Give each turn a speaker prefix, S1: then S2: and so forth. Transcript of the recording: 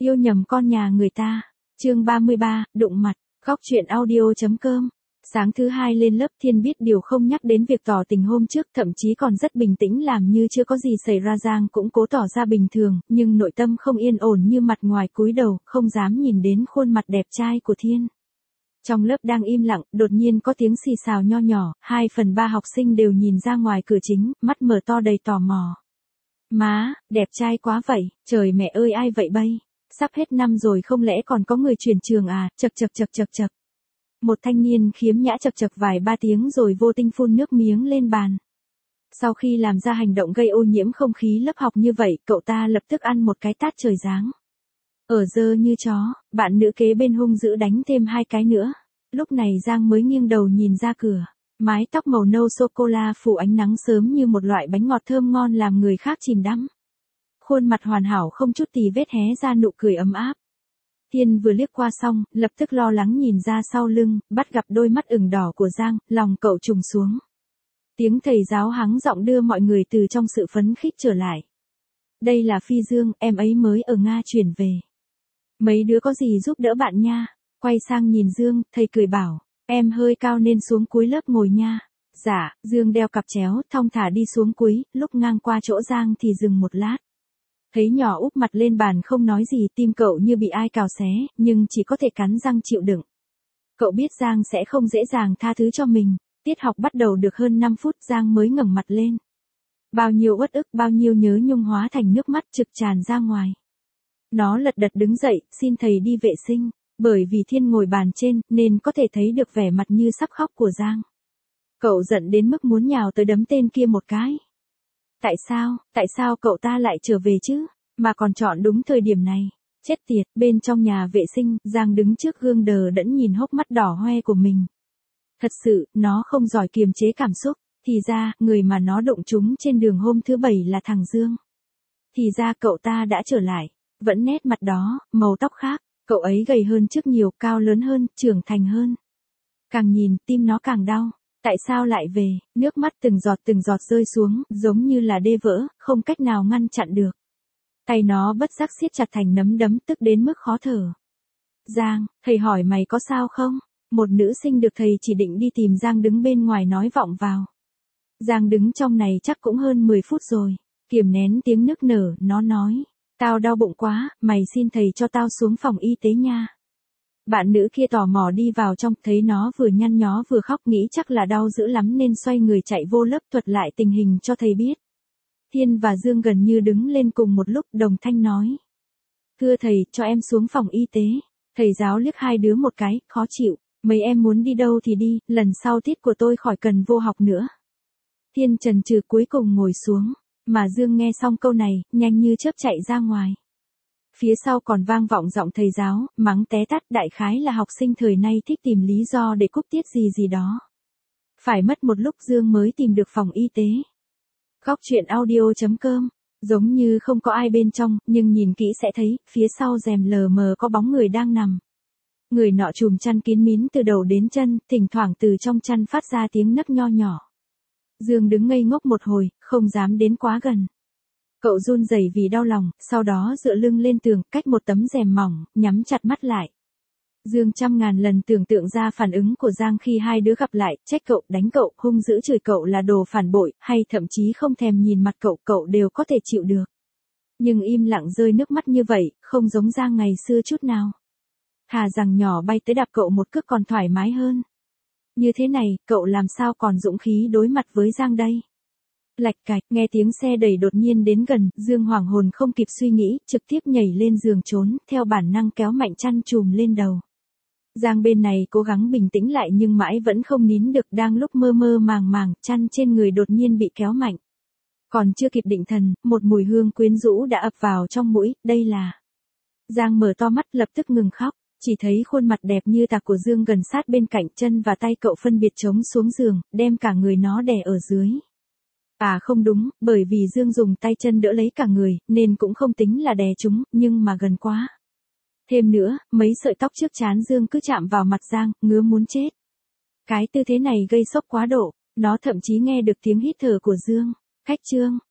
S1: Yêu nhầm con nhà người ta. Chương 33, đụng mặt. Góc chuyện audio.com. Sáng thứ hai lên lớp Thiên biết điều không nhắc đến việc tỏ tình hôm trước, thậm chí còn rất bình tĩnh làm như chưa có gì xảy ra. Giang cũng cố tỏ ra bình thường, nhưng nội tâm không yên ổn như mặt ngoài cúi đầu, không dám nhìn đến khuôn mặt đẹp trai của Thiên. Trong lớp đang im lặng, đột nhiên có tiếng xì xào nho nhỏ, 2/3 học sinh đều nhìn ra ngoài cửa chính, mắt mở to đầy tò mò. Má, đẹp trai quá vậy, trời mẹ ơi ai vậy bây? Sắp hết năm rồi không lẽ còn có người chuyển trường à, chậc. Một thanh niên khiếm nhã chậc vài ba tiếng rồi vô tình phun nước miếng lên bàn. Sau khi làm ra hành động gây ô nhiễm không khí lớp học như vậy, cậu ta lập tức ăn một cái tát trời giáng. Ở dơ như chó, bạn nữ kế bên hung dữ đánh thêm 2 cái nữa. Lúc này Giang mới nghiêng đầu nhìn ra cửa. Mái tóc màu nâu sô-cô-la phủ ánh nắng sớm như một loại bánh ngọt thơm ngon làm người khác chìm đắm. Khuôn mặt hoàn hảo không chút tì vết hé ra nụ cười ấm áp. Thiên vừa liếc qua xong, lập tức lo lắng nhìn ra sau lưng, bắt gặp đôi mắt ửng đỏ của Giang, lòng cậu trùng xuống. Tiếng thầy giáo hắng giọng đưa mọi người từ trong sự phấn khích trở lại. Đây là Phi Dương, em ấy mới ở Nga chuyển về. Mấy đứa có gì giúp đỡ bạn nha. Quay sang nhìn Dương, thầy cười bảo, em hơi cao nên xuống cuối lớp ngồi nha. Dạ, Dương đeo cặp chéo, thong thả đi xuống cuối, lúc ngang qua chỗ Giang thì dừng một lát. Thấy nhỏ úp mặt lên bàn không nói gì, tim cậu như bị ai cào xé, nhưng chỉ có thể cắn răng chịu đựng. Cậu biết Giang sẽ không dễ dàng tha thứ cho mình. Tiết học bắt đầu được hơn 5 phút Giang mới ngẩng mặt lên. Bao nhiêu uất ức, bao nhiêu nhớ nhung hóa thành nước mắt trực tràn ra ngoài. Nó lật đật đứng dậy, xin thầy đi vệ sinh. Bởi vì Thiên ngồi bàn trên, nên có thể thấy được vẻ mặt như sắp khóc của Giang. Cậu giận đến mức muốn nhào tới đấm tên kia một cái. Tại sao cậu ta lại trở về chứ, mà còn chọn đúng thời điểm này? Chết tiệt, bên trong nhà vệ sinh, Giang đứng trước gương đờ đẫn nhìn hốc mắt đỏ hoe của mình. Thật sự, nó không giỏi kiềm chế cảm xúc, thì ra, người mà nó đụng trúng trên đường hôm thứ Bảy là thằng Dương. Thì ra cậu ta đã trở lại, vẫn nét mặt đó, màu tóc khác. Cậu ấy gầy hơn trước nhiều, cao lớn hơn, trưởng thành hơn. Càng nhìn, tim nó càng đau. Tại sao lại về? Nước mắt từng giọt rơi xuống, giống như là đê vỡ, không cách nào ngăn chặn được. Tay nó bất giác siết chặt thành nắm đấm, tức đến mức khó thở. Giang, thầy hỏi mày có sao không? Một nữ sinh được thầy chỉ định đi tìm Giang đứng bên ngoài nói vọng vào. Giang đứng trong này chắc cũng hơn 10 phút rồi. Kiềm nén tiếng nức nở, nó nói. Tao đau bụng quá, mày xin thầy cho tao xuống phòng y tế nha. Bạn nữ kia tò mò đi vào trong, thấy nó vừa nhăn nhó vừa khóc nghĩ chắc là đau dữ lắm nên xoay người chạy vô lớp thuật lại tình hình cho thầy biết. Thiên và Dương gần như đứng lên cùng một lúc đồng thanh nói. Thưa thầy, cho em xuống phòng y tế. Thầy giáo liếc hai đứa một cái, khó chịu. Mấy em muốn đi đâu thì đi, lần sau tiết của tôi khỏi cần vô học nữa. Thiên chần chừ cuối cùng ngồi xuống. Mà Dương nghe xong câu này, nhanh như chớp chạy ra ngoài. Phía sau còn vang vọng giọng thầy giáo, mắng té tát, đại khái là học sinh thời nay thích tìm lý do để cúp tiết gì đó. Phải mất một lúc Dương mới tìm được phòng y tế. Góc chuyện audio.com. Giống như không có ai bên trong, nhưng nhìn kỹ sẽ thấy, phía sau rèm lờ mờ có bóng người đang nằm. Người nọ trùm chăn kín mít từ đầu đến chân, thỉnh thoảng từ trong chăn phát ra tiếng nấc nho nhỏ. Dương đứng ngây ngốc một hồi, không dám đến quá gần. Cậu run rẩy vì đau lòng, sau đó dựa lưng lên tường, cách một tấm rèm mỏng, nhắm chặt mắt lại. Dương trăm ngàn lần tưởng tượng ra phản ứng của Giang khi hai đứa gặp lại, trách cậu, đánh cậu, hung dữ chửi cậu là đồ phản bội, hay thậm chí không thèm nhìn mặt cậu, cậu đều có thể chịu được. Nhưng im lặng rơi nước mắt như vậy, không giống Giang ngày xưa chút nào. Thà rằng nhỏ bay tới đạp cậu một cước còn thoải mái hơn. Như thế này, cậu làm sao còn dũng khí đối mặt với Giang đây? Lạch cạch, nghe tiếng xe đẩy đột nhiên đến gần, Dương hoảng hồn không kịp suy nghĩ, trực tiếp nhảy lên giường trốn, theo bản năng kéo mạnh chăn trùm lên đầu. Giang bên này cố gắng bình tĩnh lại nhưng mãi vẫn không nín được, đang lúc mơ mơ màng màng, chăn trên người đột nhiên bị kéo mạnh. Còn chưa kịp định thần, một mùi hương quyến rũ đã ập vào trong mũi, đây là... Giang mở to mắt lập tức ngừng khóc. Chỉ thấy khuôn mặt đẹp như tạc của Dương gần sát bên cạnh, chân và tay cậu phân biệt chống xuống giường, đem cả người nó đè ở dưới. À không đúng, bởi vì Dương dùng tay chân đỡ lấy cả người, nên cũng không tính là đè chúng, nhưng mà gần quá. Thêm nữa, mấy sợi tóc trước trán Dương cứ chạm vào mặt Giang, ngứa muốn chết. Cái tư thế này gây sốc quá độ, nó thậm chí nghe được tiếng hít thở của Dương. Khách Trương,